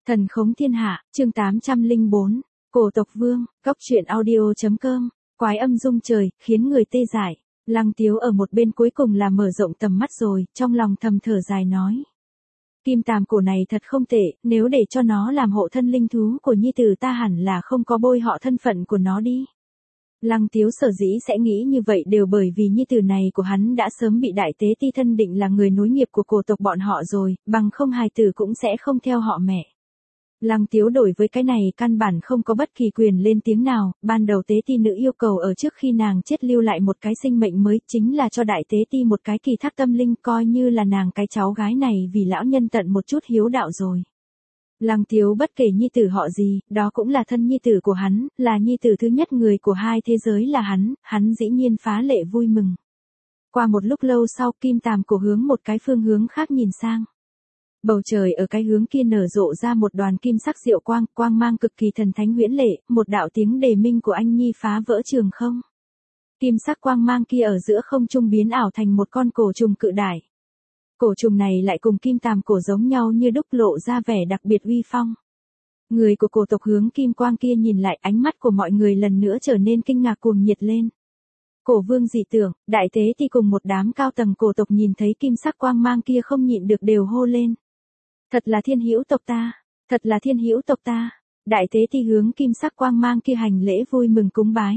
Thần khống thiên hạ, chương 804, cổ tộc vương, góc truyện audio.com, quái âm rung trời, khiến người tê dại. Lăng Tiếu ở một bên cuối cùng là mở rộng tầm mắt rồi, trong lòng thầm thở dài nói. Kim tàm cổ này thật không tệ, nếu để cho nó làm hộ thân linh thú của nhi tử ta hẳn là không có bôi họ thân phận của nó đi. Lăng Tiếu sở dĩ sẽ nghĩ như vậy đều bởi vì nhi tử này của hắn đã sớm bị đại tế ti thân định là người nối nghiệp của cổ tộc bọn họ rồi, bằng không hài tử cũng sẽ không theo họ mẹ. Lăng Tiếu đối với cái này căn bản không có bất kỳ quyền lên tiếng nào, ban đầu tế ti nữ yêu cầu ở trước khi nàng chết lưu lại một cái sinh mệnh mới, chính là cho đại tế ti một cái kỳ thác tâm linh, coi như là nàng cái cháu gái này vì lão nhân tận một chút hiếu đạo rồi. Lăng Tiếu bất kể nhi tử họ gì, đó cũng là thân nhi tử của hắn, là nhi tử thứ nhất người của hai thế giới là hắn dĩ nhiên phá lệ vui mừng. Qua một lúc lâu sau, kim tàm cổ hướng một cái phương hướng khác nhìn sang. Bầu trời ở cái hướng kia nở rộ ra một đoàn kim sắc diệu quang, quang mang cực kỳ thần thánh huyễn lệ, một đạo tiếng đề minh của anh nhi phá vỡ trường không. Kim sắc quang mang kia ở giữa không trung biến ảo thành một con cổ trùng cự đại. Cổ trùng này lại cùng kim tàm cổ giống nhau như đúc, lộ ra vẻ đặc biệt uy phong. Người của cổ tộc hướng kim quang kia nhìn lại, ánh mắt của mọi người lần nữa trở nên kinh ngạc cuồng nhiệt lên. Cổ vương dị tưởng, đại tế thì cùng một đám cao tầng cổ tộc nhìn thấy kim sắc quang mang kia không nhịn được đều hô lên. Thật là thiên hữu tộc ta, thật là thiên hữu tộc ta. Đại tế thì hướng kim sắc quang mang kia hành lễ vui mừng cúng bái.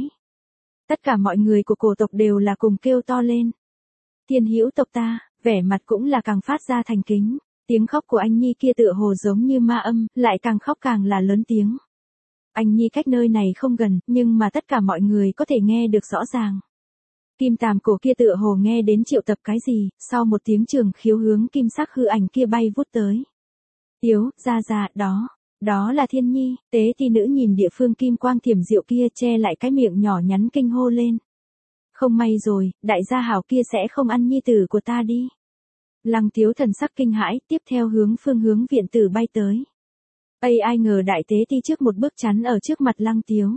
Tất cả mọi người của cổ tộc đều là cùng kêu to lên. Thiên hữu tộc ta, vẻ mặt cũng là càng phát ra thành kính. Tiếng khóc của anh nhi kia tựa hồ giống như ma âm, lại càng khóc càng là lớn tiếng. Anh nhi cách nơi này không gần, nhưng mà tất cả mọi người có thể nghe được rõ ràng. Kim tàm cổ kia tựa hồ nghe đến triệu tập cái gì, sau một tiếng trường khiếu hướng kim sắc hư ảnh kia bay vút tới. Tiếu, ra, đó là thiên nhi. Tế ti nữ nhìn địa phương kim quang thiểm diệu kia che lại cái miệng nhỏ nhắn kinh hô lên. Không may rồi, đại gia hảo kia sẽ không ăn nhi tử của ta đi. Lăng Tiếu thần sắc kinh hãi, tiếp theo hướng phương hướng viện tử bay tới. Ai ngờ đại tế ti trước một bước chắn ở trước mặt Lăng Tiếu.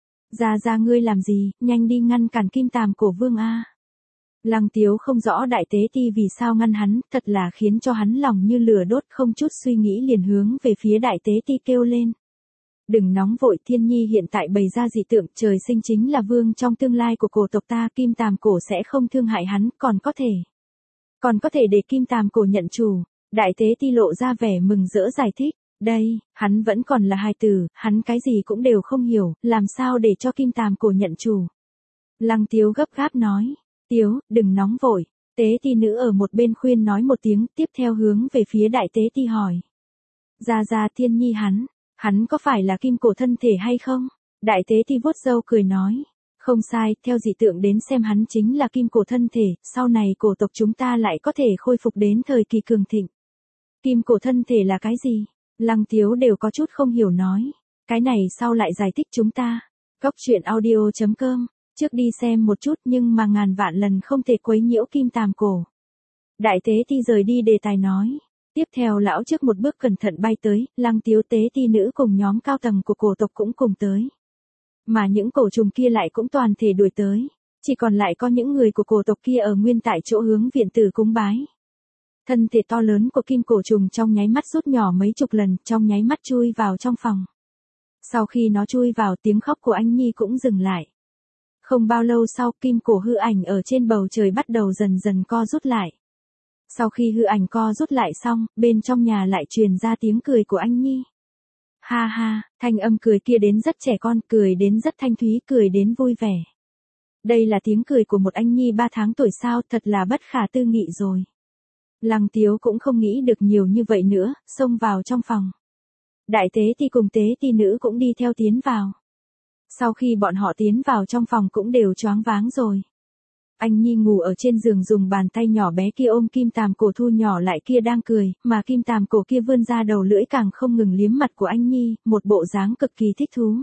Ra ngươi làm gì, nhanh đi ngăn cản kim tàm cổ vương a. Lăng Tiếu không rõ đại tế ti vì sao ngăn hắn, thật là khiến cho hắn lòng như lửa đốt, không chút suy nghĩ liền hướng về phía đại tế ti kêu lên. Đừng nóng vội, thiên nhi hiện tại bày ra dị tượng, trời sinh chính là vương trong tương lai của cổ tộc ta, kim tàm cổ sẽ không thương hại hắn, còn có thể để kim tàm cổ nhận chủ. Đại tế ti lộ ra vẻ mừng rỡ giải thích. Đây, hắn vẫn còn là hài tử, hắn cái gì cũng đều không hiểu, làm sao để cho kim tàm cổ nhận chủ. Lăng Tiếu gấp gáp nói. Tiếu, đừng nóng vội. Tế ti nữ ở một bên khuyên nói một tiếng, tiếp theo hướng về phía đại tế ti hỏi. Ra thiên nhi hắn có phải là kim cổ thân thể hay không? Đại tế ti vuốt râu cười nói. Không sai, theo dị tượng đến xem hắn chính là kim cổ thân thể, sau này cổ tộc chúng ta lại có thể khôi phục đến thời kỳ cường thịnh. Kim cổ thân thể là cái gì? Lăng Tiếu đều có chút không hiểu nói. Cái này sau lại giải thích chúng ta. Góc truyện audio.com, trước đi xem một chút nhưng mà ngàn vạn lần không thể quấy nhiễu kim tàm cổ. Đại tế ti rời đi đề tài nói. Tiếp theo lão trước một bước cẩn thận bay tới, Lăng Tiếu tế ti nữ cùng nhóm cao tầng của cổ tộc cũng cùng tới. Mà những cổ trùng kia lại cũng toàn thể đuổi tới. Chỉ còn lại có những người của cổ tộc kia ở nguyên tại chỗ hướng viện tử cúng bái. Thân thể to lớn của kim cổ trùng trong nháy mắt rút nhỏ mấy chục lần, trong nháy mắt chui vào trong phòng. Sau khi nó chui vào, tiếng khóc của anh nhi cũng dừng lại. Không bao lâu sau, kim cổ hư ảnh ở trên bầu trời bắt đầu dần dần co rút lại. Sau khi hư ảnh co rút lại xong, bên trong nhà lại truyền ra tiếng cười của anh nhi. Ha, thanh âm cười kia đến rất trẻ con, cười đến rất thanh thúy, cười đến vui vẻ. Đây là tiếng cười của một anh nhi 3 tháng tuổi sao, thật là bất khả tư nghị rồi. Lăng Tiếu cũng không nghĩ được nhiều như vậy nữa, xông vào trong phòng. Đại tế ti cùng tế ti nữ cũng đi theo tiến vào. Sau khi bọn họ tiến vào trong phòng cũng đều choáng váng rồi. Anh nhi ngủ ở trên giường dùng bàn tay nhỏ bé kia ôm kim tàm cổ thu nhỏ lại kia đang cười, mà kim tàm cổ kia vươn ra đầu lưỡi càng không ngừng liếm mặt của anh nhi, một bộ dáng cực kỳ thích thú.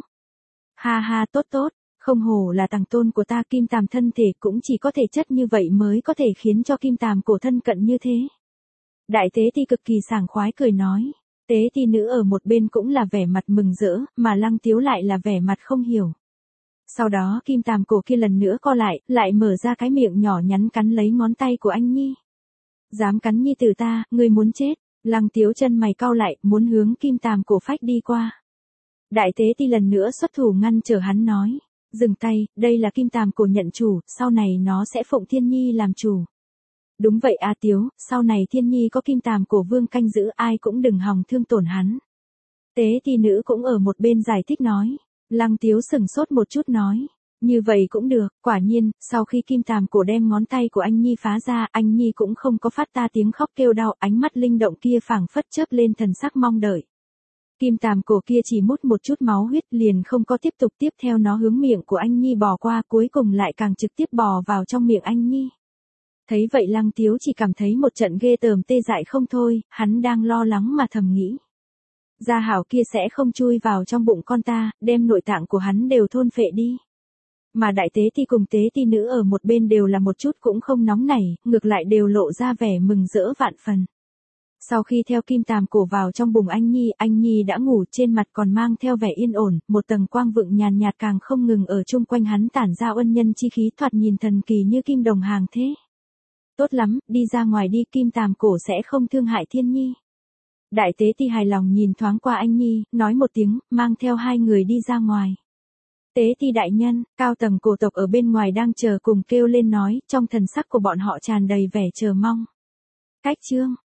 Ha, tốt, không hổ là tàng tôn của ta, kim tàm thân thể cũng chỉ có thể chất như vậy mới có thể khiến cho kim tàm cổ thân cận như thế. Đại tế ti cực kỳ sảng khoái cười nói. Tế ti nữ ở một bên cũng là vẻ mặt mừng rỡ, mà Lăng Tiếu lại là vẻ mặt không hiểu. Sau đó kim tàm cổ kia lần nữa co lại mở ra cái miệng nhỏ nhắn cắn lấy ngón tay của anh nhi. Dám cắn nhi tử ta, ngươi muốn chết. Lăng Tiếu chân mày cau lại, muốn hướng Kim Tàm cổ phách đi qua. Đại tế ti lần nữa xuất thủ ngăn trở hắn nói. Dừng tay, đây là Kim Tàm cổ nhận chủ, sau này nó sẽ phụng Thiên Nhi làm chủ. Đúng vậy A Tiếu, sau này Thiên Nhi có Kim Tàm cổ vương canh giữ, ai cũng đừng hòng thương tổn hắn. Tế ti nữ cũng ở một bên giải thích nói. Lăng Tiếu sừng sốt một chút nói. Như vậy cũng được, quả nhiên, sau khi Kim Tàm cổ đem ngón tay của anh Nhi phá ra, anh Nhi cũng không có phát ta tiếng khóc kêu đau, ánh mắt linh động kia phảng phất chớp lên thần sắc mong đợi. Kim Tàm cổ kia chỉ mút một chút máu huyết liền không có tiếp tục tiếp theo nó hướng miệng của anh Nhi bò qua, cuối cùng lại càng trực tiếp bò vào trong miệng anh Nhi. Thấy vậy Lăng Tiếu chỉ cảm thấy một trận ghê tởm tê dại không thôi, hắn đang lo lắng mà thầm nghĩ. Gia hảo kia sẽ không chui vào trong bụng con ta, đem nội tạng của hắn đều thôn phệ đi. Mà đại tế ti cùng tế ti nữ ở một bên đều là một chút cũng không nóng nảy, ngược lại đều lộ ra vẻ mừng rỡ vạn phần. Sau khi theo Kim Tàm cổ vào trong bụng anh Nhi đã ngủ, trên mặt còn mang theo vẻ yên ổn, một tầng quang vượng nhàn nhạt càng không ngừng ở chung quanh hắn tản ra uân nhân chi khí, thoạt nhìn thần kỳ như kim đồng hàng thế. Tốt lắm, đi ra ngoài đi, Kim Tàm cổ sẽ không thương hại Thiên Nhi. Đại tế ti hài lòng nhìn thoáng qua anh Nhi, nói một tiếng, mang theo hai người đi ra ngoài. Tế ti đại nhân, cao tầng cổ tộc ở bên ngoài đang chờ cùng kêu lên nói, trong thần sắc của bọn họ tràn đầy vẻ chờ mong. Cách chương